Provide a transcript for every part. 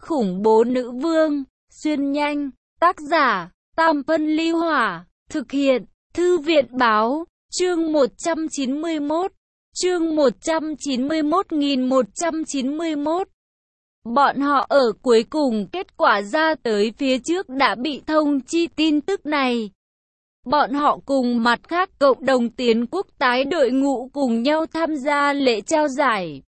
khủng bố nữ vương, xuyên nhanh, tác giả, Tam Phân Ly Hỏa, thực hiện, Thư viện báo, chương 191, chương 191.191. Bọn họ ở cuối cùng kết quả ra tới phía trước đã bị thông chi tin tức này. Bọn họ cùng mặt khác cộng đồng tiến quốc tái đội ngũ cùng nhau tham gia lễ trao giải.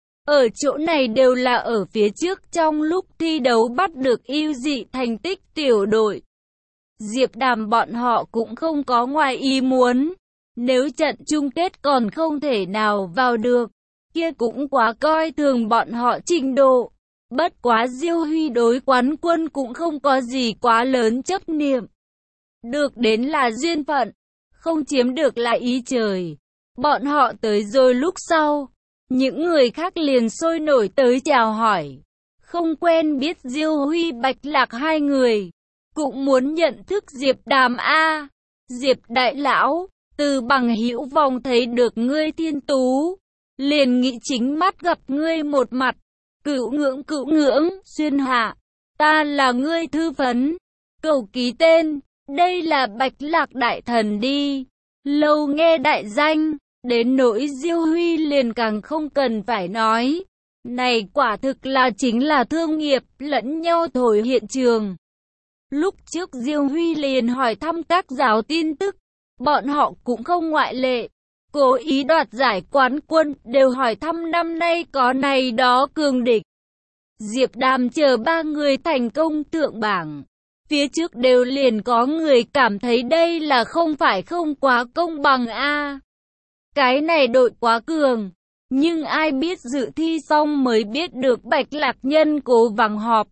Ở chỗ này đều là ở phía trước trong lúc thi đấu bắt được ưu dị thành tích tiểu đội. Diệp Đàm bọn họ cũng không có ngoài ý muốn. Nếu trận chung kết còn không thể nào vào được, kia cũng quá coi thường bọn họ trình độ. Bất quá Diêu Huy đối quán quân cũng không có gì quá lớn chấp niệm. Được đến là duyên phận, không chiếm được là ý trời. Bọn họ tới rồi lúc sau, những người khác liền sôi nổi tới chào hỏi. Không quen biết Diêu Huy Bạch Lạc hai người, cũng muốn nhận thức Diệp Đàm a. Diệp đại lão, từ bằng hữu vòng thấy được ngươi thiên tú, liền nghĩ chính mắt gặp ngươi một mặt. Cửu ngưỡng, xuyên hạ, ta là ngươi thư phấn, cầu ký tên, đây là Bạch Lạc đại thần đi, lâu nghe đại danh, đến nỗi Diêu Huy liền càng không cần phải nói, này quả thực là chính là thương nghiệp lẫn nhau thổi hiện trường. Lúc trước Diêu Huy liền hỏi thăm các giáo tin tức, bọn họ cũng không ngoại lệ. Cố ý đoạt giải quán quân, đều hỏi thăm năm nay có này đó cường địch. Diệp Đàm chờ ba người thành công thượng bảng. Phía trước đều liền có người cảm thấy đây là không phải không quá công bằng a. Cái này đội quá cường. Nhưng ai biết dự thi xong mới biết được Bạch Lạc nhân cố vắng họp.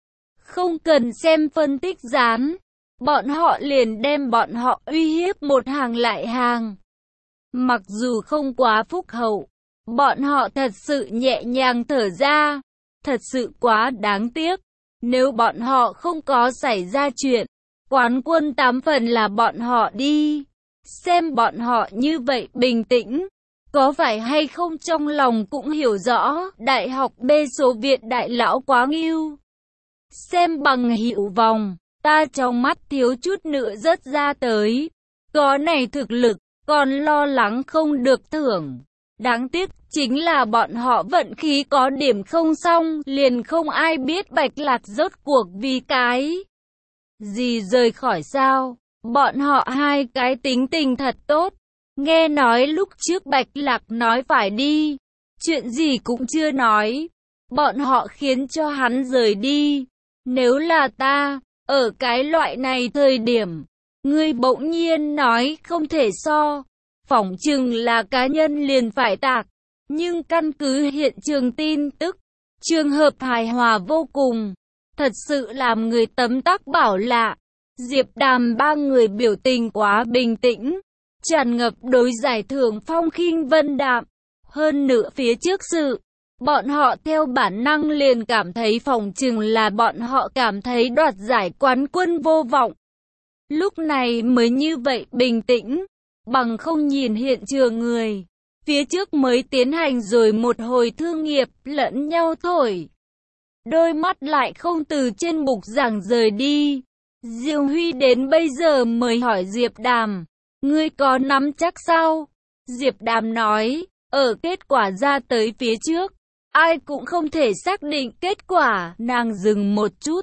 Không cần xem phân tích dán. Bọn họ liền đem bọn họ uy hiếp một hàng lại hàng. Mặc dù không quá phúc hậu, bọn họ thật sự nhẹ nhàng thở ra, thật sự quá đáng tiếc. Nếu bọn họ không có xảy ra chuyện, quán quân 8 phần là bọn họ đi. Xem bọn họ như vậy bình tĩnh, có phải hay không trong lòng cũng hiểu rõ, đại học B số Viện đại lão quá nghiêu. Xem bằng hữu vòng, ta trong mắt thiếu chút nữa rớt ra tới, có này thực lực. Còn lo lắng không được thưởng. Đáng tiếc chính là bọn họ vận khí có điểm không xong, liền không ai biết Bạch Lạc rốt cuộc vì cái gì rời khỏi sao. Bọn họ hai cái tính tình thật tốt. Nghe nói lúc trước Bạch Lạc nói phải đi, chuyện gì cũng chưa nói. Bọn họ khiến cho hắn rời đi. Nếu là ta, ở cái loại này thời điểm, ngươi bỗng nhiên nói không thể so, phỏng chừng là cá nhân liền phải tạc. Nhưng căn cứ hiện trường tin tức, trường hợp hài hòa vô cùng, thật sự làm người tấm tắc bảo lạ. Diệp Đàm ba người biểu tình quá bình tĩnh, tràn ngập đối giải thưởng phong khinh vân đạm. Hơn nữa phía trước sự, bọn họ theo bản năng liền cảm thấy phỏng chừng là bọn họ cảm thấy đoạt giải quán quân vô vọng. Lúc này mới như vậy bình tĩnh, bằng không nhìn hiện trường người. Phía trước mới tiến hành rồi một hồi thương nghiệp lẫn nhau thổi. Đôi mắt lại không từ trên bục giảng rời đi. Diêu Huy đến bây giờ mới hỏi Diệp Đàm, ngươi có nắm chắc sao? Diệp Đàm nói, ở kết quả ra tới phía trước, ai cũng không thể xác định kết quả. Nàng dừng một chút.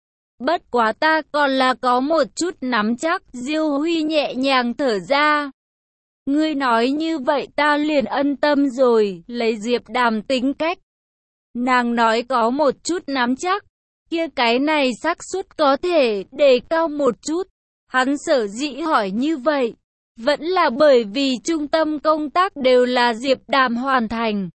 Bất quá ta còn là có một chút nắm chắc. Diêu Huy nhẹ nhàng thở ra. Ngươi nói như vậy ta liền ân tâm rồi. Lấy Diệp Đàm tính cách, nàng nói có một chút nắm chắc, kia cái này xác suất có thể đề cao một chút. Hắn sở dĩ hỏi như vậy, vẫn là bởi vì trung tâm công tác đều là Diệp Đàm hoàn thành.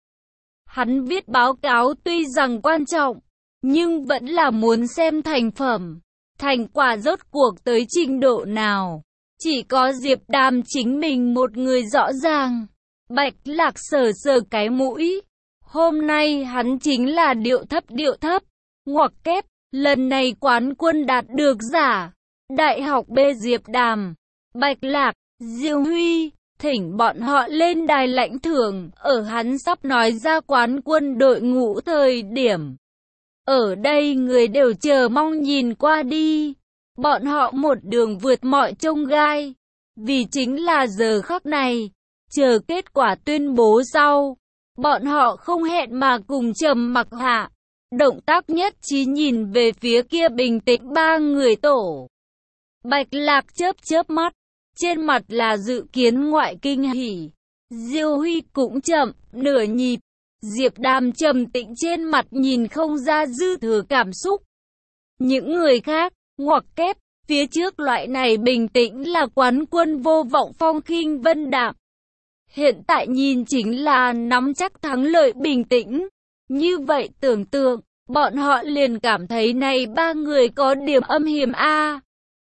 Hắn viết báo cáo tuy rằng quan trọng, nhưng vẫn là muốn xem thành phẩm, thành quả rốt cuộc tới trình độ nào. Chỉ có Diệp Đàm chính mình một người rõ ràng. Bạch Lạc sờ sờ cái mũi. Hôm nay hắn chính là điệu thấp, ngoặc kép. Lần này quán quân đạt được giả. Đại học B Diệp Đàm, Bạch Lạc, Diêu Huy, thỉnh bọn họ lên đài lãnh thưởng. Ở hắn sắp nói ra quán quân đội ngũ thời điểm, Ở đây người đều chờ mong nhìn qua đi. Bọn họ một đường vượt mọi chông gai. Vì chính là giờ khắc này, chờ kết quả tuyên bố sau. Bọn họ không hẹn mà cùng trầm mặc hạ. Động tác nhất trí nhìn về phía kia bình tĩnh ba người tổ. Bạch Lạc chớp chớp mắt, trên mặt là dự kiến ngoại kinh hỉ. Diêu Huy cũng chậm, nửa nhịp. Diệp Đàm trầm tĩnh trên mặt nhìn không ra dư thừa cảm xúc. Những người khác, ngoặc kép, phía trước loại này bình tĩnh là quán quân vô vọng phong khinh vân đạm. Hiện tại nhìn chính là nắm chắc thắng lợi bình tĩnh. Như vậy tưởng tượng, bọn họ liền cảm thấy này ba người có điểm âm hiểm a.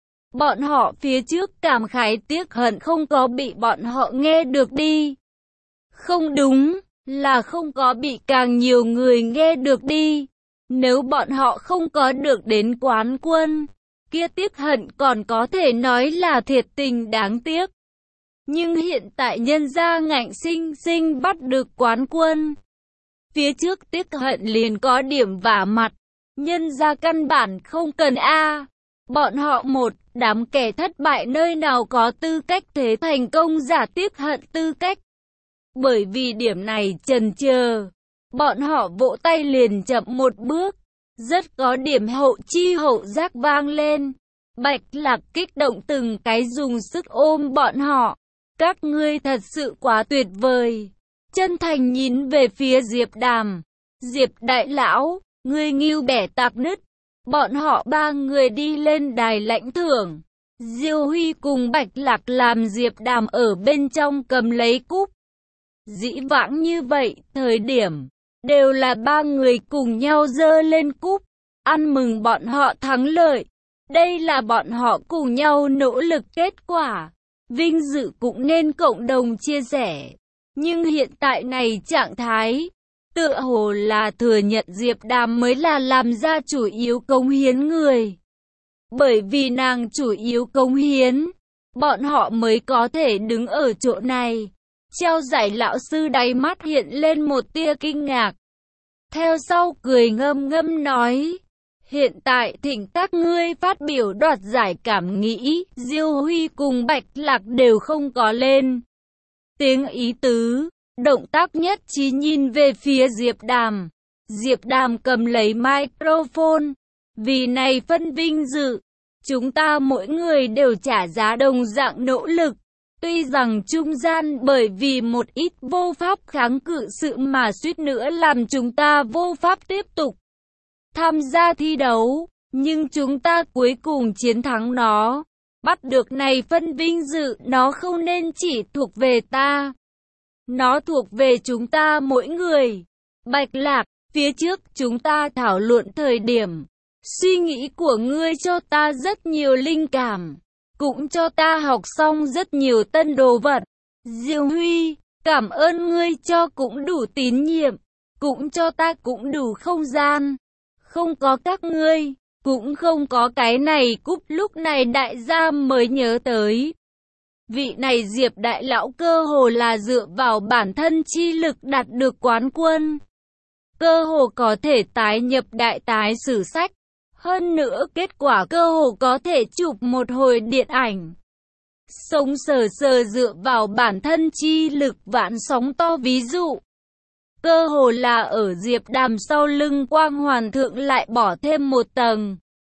Bọn họ phía trước cảm khái tiếc hận không có bị bọn họ nghe được đi. Không đúng, là không có bị càng nhiều người nghe được đi. Nếu bọn họ không có được đến quán quân, kia tiếc hận còn có thể nói là thiệt tình đáng tiếc. Nhưng hiện tại nhân gia ngạnh sinh sinh bắt được quán quân. Phía trước tiếc hận liền có điểm vả mặt, nhân gia căn bản không cần a. Bọn họ một đám kẻ thất bại nơi nào có tư cách thế thành công giả tiếc hận tư cách. Bởi vì điểm này chần chờ, bọn họ vỗ tay liền chậm một bước, rất có điểm hậu chi hậu giác vang lên. Bạch Lạc kích động từng cái dùng sức ôm bọn họ. Các ngươi thật sự quá tuyệt vời. Chân thành nhìn về phía Diệp Đàm. Diệp đại lão, ngươi nghêu bẻ tạc nứt. Bọn họ ba người đi lên đài lãnh thưởng. Diêu Huy cùng Bạch Lạc làm Diệp Đàm ở bên trong cầm lấy cúp. Dĩ vãng như vậy, thời điểm, đều là ba người cùng nhau giơ lên cúp, ăn mừng bọn họ thắng lợi. Đây là bọn họ cùng nhau nỗ lực kết quả. Vinh dự cũng nên cộng đồng chia sẻ. Nhưng hiện tại này trạng thái, tựa hồ là thừa nhận Diệp Đàm mới là làm ra chủ yếu cống hiến người. Bởi vì nàng chủ yếu cống hiến, bọn họ mới có thể đứng ở chỗ này. Treo giải lão sư đáy mắt hiện lên một tia kinh ngạc. Theo sau cười ngâm ngâm nói, hiện tại thỉnh các ngươi phát biểu đoạt giải cảm nghĩ. Diêu Huy cùng Bạch Lạc đều không có lên tiếng ý tứ, động tác nhất trí nhìn về phía Diệp Đàm. Diệp Đàm cầm lấy microphone, vì này phân vinh dự, chúng ta mỗi người đều trả giá đồng dạng nỗ lực. Tuy rằng trung gian bởi vì một ít vô pháp kháng cự sự mà suýt nữa làm chúng ta vô pháp tiếp tục tham gia thi đấu, nhưng chúng ta cuối cùng chiến thắng nó. Bắt được này phân vinh dự, nó không nên chỉ thuộc về ta. Nó thuộc về chúng ta mỗi người. Bạch Lạc, phía trước chúng ta thảo luận thời điểm, suy nghĩ của ngươi cho ta rất nhiều linh cảm, cũng cho ta học xong rất nhiều tân đồ vật. Diêu Huy, cảm ơn ngươi cho cũng đủ tín nhiệm, cũng cho ta cũng đủ không gian. Không có các ngươi, cũng không có cái này cúp. Lúc này đại gia mới nhớ tới. Vị này Diệp đại lão cơ hồ là dựa vào bản thân chi lực đạt được quán quân. Cơ hồ có thể tái nhập đại tái sử sách. Hơn nữa kết quả cơ hồ có thể chụp một hồi điện ảnh. Sống sờ sờ dựa vào bản thân chi lực vạn sóng to ví dụ. Cơ hồ là ở Diệp Đàm sau lưng quang hoàn thượng lại bỏ thêm một tầng.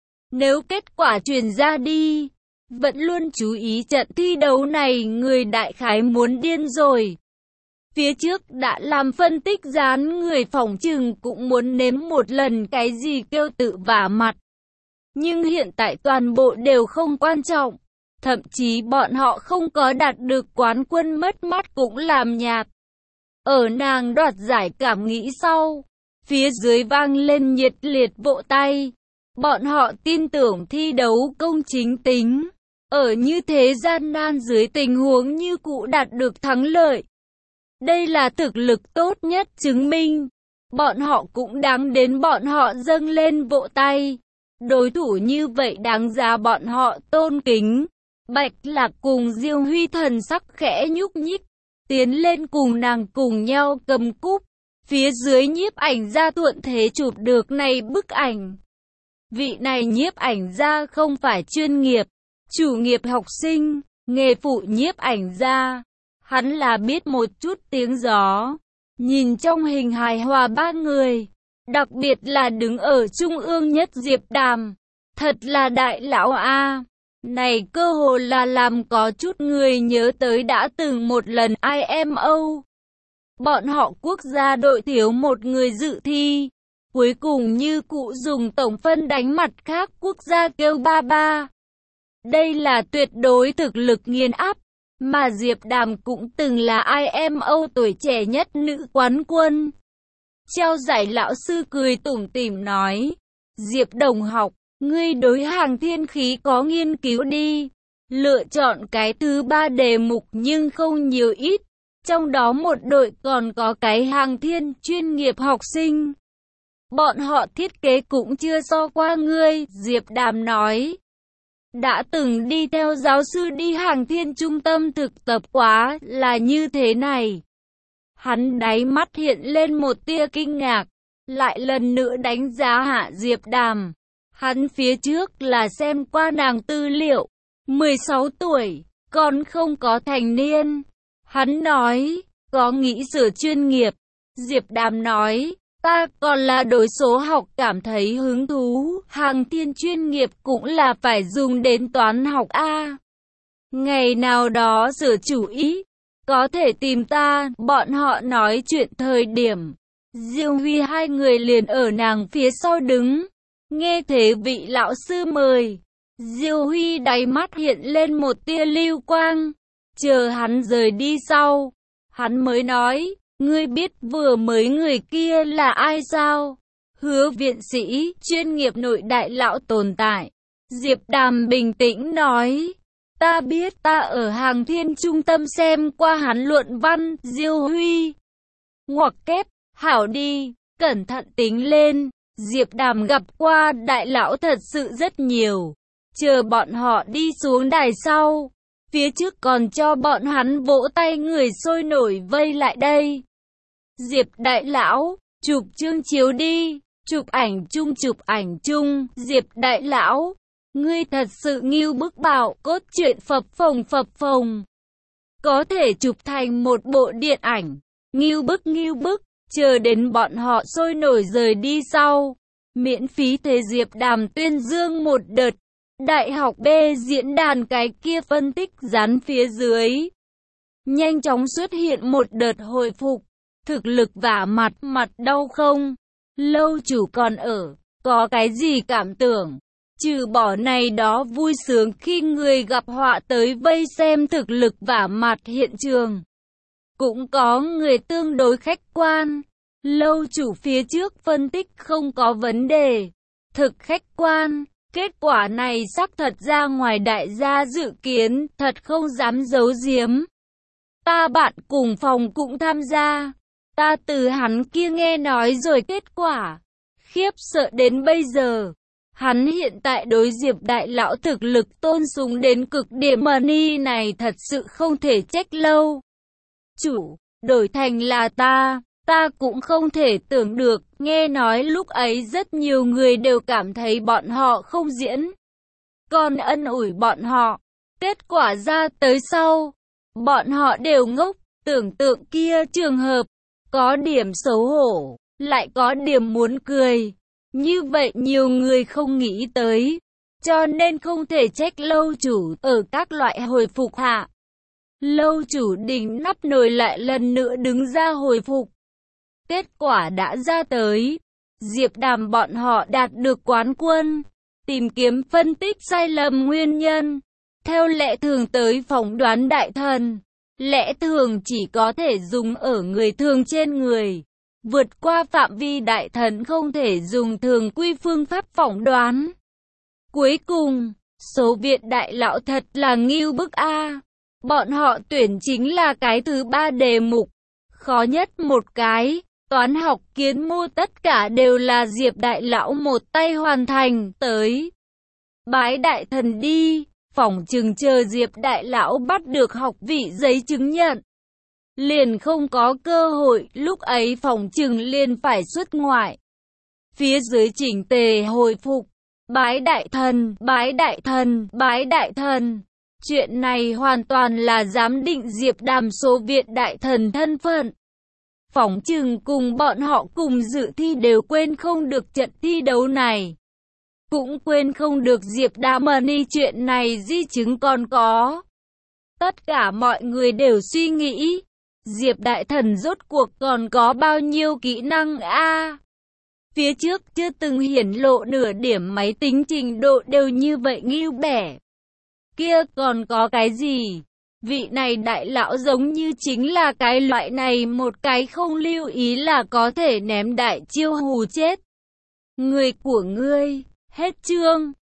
Nếu kết quả truyền ra đi, vẫn luôn chú ý trận thi đấu này người đại khái muốn điên rồi. Phía trước đã làm phân tích dán người phỏng chừng cũng muốn nếm một lần cái gì kêu tự vả mặt. Nhưng hiện tại toàn bộ đều không quan trọng. Thậm chí bọn họ không có đạt được quán quân mất mát cũng làm nhạt. Ở nàng đoạt giải cảm nghĩ sau, phía dưới vang lên nhiệt liệt vỗ tay. Bọn họ tin tưởng thi đấu công chính tính. Ở như thế gian nan dưới tình huống như cũ đạt được thắng lợi. Đây là thực lực tốt nhất chứng minh. Bọn họ cũng đáng đến bọn họ dâng lên vỗ tay. Đối thủ như vậy đáng giá bọn họ tôn kính. Bạch Lạc cùng Diêu Huy thần sắc khẽ nhúc nhích, tiến lên cùng nàng cùng nhau cầm cúp. Phía dưới nhiếp ảnh gia thuận thế chụp được này bức ảnh. Vị này nhiếp ảnh gia không phải chuyên nghiệp, chủ nghiệp học sinh, nghề phụ nhiếp ảnh gia. Hắn là biết một chút tiếng gió. Nhìn trong hình hài hòa ba người, đặc biệt là đứng ở trung ương nhất Diệp Đàm. Thật là đại lão a. Này cơ hồ là làm có chút người nhớ tới đã từng một lần IMO. Bọn họ quốc gia đội thiếu một người dự thi. Cuối cùng như cụ dùng tổng phân đánh mặt khác quốc gia kêu 3-3. Đây là tuyệt đối thực lực nghiền áp. Mà Diệp Đàm cũng từng là IMO tuổi trẻ nhất nữ quán quân. Treo giải lão sư cười tủm tỉm nói. Diệp đồng học, ngươi đối hàng thiên khí có nghiên cứu đi. Lựa chọn cái thứ 3 đề mục nhưng không nhiều ít. Trong đó một đội còn có cái hàng thiên chuyên nghiệp học sinh. Bọn họ thiết kế cũng chưa so qua ngươi, Diệp Đàm nói. Đã từng đi theo giáo sư đi hàng thiên trung tâm thực tập quá là như thế này. Hắn đáy mắt hiện lên một tia kinh ngạc, lại lần nữa đánh giá hạ Diệp Đàm. Hắn phía trước là xem qua nàng tư liệu, 16 tuổi, còn không có thành niên. Hắn nói, có nghĩ sửa chuyên nghiệp. Diệp Đàm nói, ta còn là đối số học cảm thấy hứng thú, hàng thiên chuyên nghiệp cũng là phải dùng đến toán học A. Ngày nào đó sửa chủ ý, có thể tìm ta, bọn họ nói chuyện thời điểm. Diêu Huy hai người liền ở nàng phía sau đứng, nghe thế vị lão sư mời. Diêu Huy đáy mắt hiện lên một tia lưu quang, chờ hắn rời đi sau, hắn mới nói. Ngươi biết vừa mới người kia là ai sao? Hứa viện sĩ, chuyên nghiệp nội đại lão tồn tại. Diệp Đàm bình tĩnh nói. Ta biết, ta ở hàng thiên trung tâm xem qua hắn luận văn. Diêu Huy ngoặc kép, hảo đi, cẩn thận tính lên. Diệp Đàm gặp qua đại lão thật sự rất nhiều. Chờ bọn họ đi xuống đài sau, phía trước còn cho bọn hắn vỗ tay, người sôi nổi vây lại đây. Diệp đại lão, chụp chương chiếu đi, chụp ảnh chung, Diệp đại lão, ngươi thật sự nghiêu bức bảo, cốt truyện phập phồng. Có thể chụp thành một bộ điện ảnh, nghiêu bức, chờ đến bọn họ sôi nổi rời đi sau. Miễn phí thế Diệp Đàm tuyên dương một đợt, đại học B diễn đàn cái kia phân tích dán phía dưới. Nhanh chóng xuất hiện một đợt hồi phục. Thực lực vả mặt đau không? Lâu chủ còn ở, có cái gì cảm tưởng? Trừ bỏ này đó vui sướng khi người gặp họa tới vây xem thực lực vả mặt hiện trường. Cũng có người tương đối khách quan. Lâu chủ phía trước phân tích không có vấn đề. Thực khách quan, kết quả này xác thật ra ngoài đại gia dự kiến, thật không dám giấu giếm. Ta bạn cùng phòng cũng tham gia. Ta từ hắn kia nghe nói rồi kết quả. Khiếp sợ đến bây giờ. Hắn hiện tại đối Diệp đại lão thực lực tôn sùng đến cực điểm, money này thật sự không thể trách lâu chủ, đổi thành là ta cũng không thể tưởng được. Nghe nói lúc ấy rất nhiều người đều cảm thấy bọn họ không diễn, còn ân ủi bọn họ. Kết quả ra tới sau, bọn họ đều ngốc. Tưởng tượng kia trường hợp, có điểm xấu hổ, lại có điểm muốn cười. Như vậy nhiều người không nghĩ tới, cho nên không thể trách lâu chủ ở các loại hồi phục hạ. Lâu chủ đỉnh nắp nồi lại lần nữa đứng ra hồi phục. Kết quả đã ra tới, Diệp Đàm bọn họ đạt được quán quân. Tìm kiếm phân tích sai lầm nguyên nhân, theo lẽ thường tới phỏng đoán đại thần. Lẽ thường chỉ có thể dùng ở người thường trên người. Vượt qua phạm vi đại thần không thể dùng thường quy phương pháp phỏng đoán. Cuối cùng, số viện đại lão thật là nghiêu bức a. Bọn họ tuyển chính là cái thứ 3 đề mục. Khó nhất một cái, toán học kiến mô tất cả đều là Diệp đại lão một tay hoàn thành tới. Bái đại thần đi. Phỏng chừng chờ Diệp đại lão bắt được học vị giấy chứng nhận. liền không có cơ hội, lúc ấy phỏng chừng liền phải xuất ngoại. Phía dưới chỉnh tề hồi phục, bái đại thần, bái đại thần, bái đại thần. Chuyện này hoàn toàn là giám định Diệp Đàm Xô Viện đại thần thân phận. Phỏng chừng cùng bọn họ cùng dự thi đều quên không được trận thi đấu này. Cũng quên không được Diệp Đàm Ni chuyện này di chứng còn có. Tất cả mọi người đều suy nghĩ, Diệp đại thần rốt cuộc còn có bao nhiêu kỹ năng a? Phía trước chưa từng hiển lộ nửa điểm máy tính trình độ đều như vậy nghêu bẻ. Kia còn có cái gì? Vị này đại lão giống như chính là cái loại này, một cái không lưu ý là có thể ném đại chiêu hù chết người của ngươi. Hết chương.